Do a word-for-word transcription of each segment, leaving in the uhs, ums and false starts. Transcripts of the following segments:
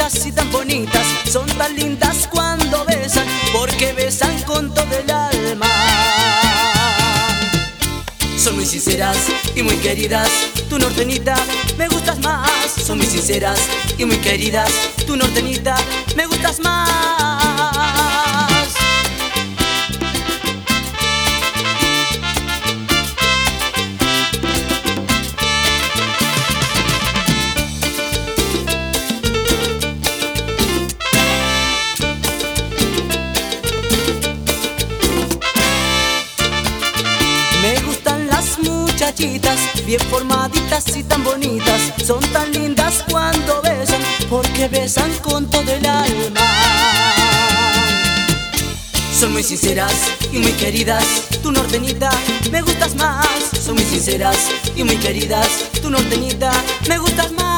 formaditas y tan bonitas, son tan lindas cuando besan, porque besan con todo el alma. Son muy sinceras y muy queridas, tu norteñita me gustas más. Son muy sinceras y muy queridas, tu norteñita me gustas más. Bien formaditas y tan bonitas, son tan lindas cuando besan, porque besan con todo el alma. Son muy sinceras y muy queridas, tu norteñita me gustas más. Son muy sinceras y muy queridas, tu norteñita me gustas más.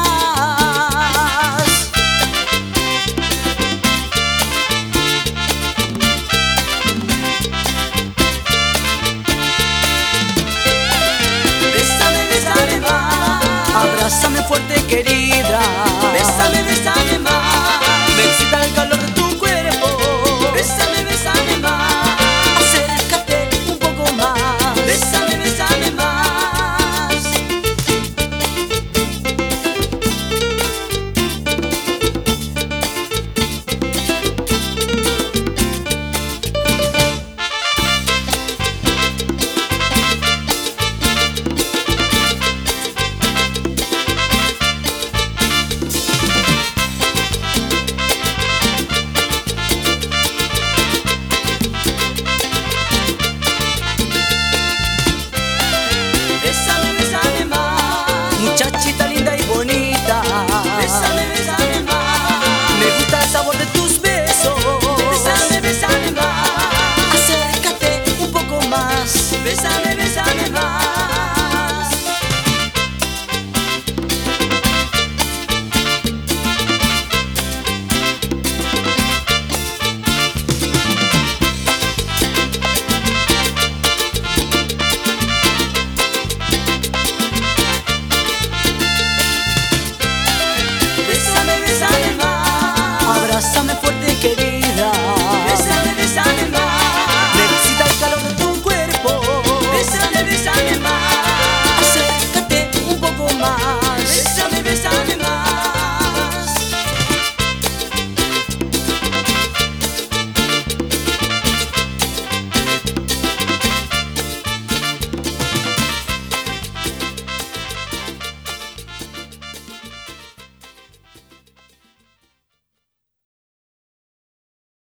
Abrázame fuerte, querida, bésame, bésame más. Me excita el calor de tu cuerpo, bésame, bésame más. Acércate un poco más, bésame, bésame más. Muchachita linda y bonita, bésame, bésame más. Me gusta el sabor de tus besos, bésame, bésame más. Acércate un poco más, bésame, bésame más. Abrázame fuerte, querida, bésame, bésame más. Me excita el calor de tu cuerpo, bésame, bésame más. Acércate un poco más.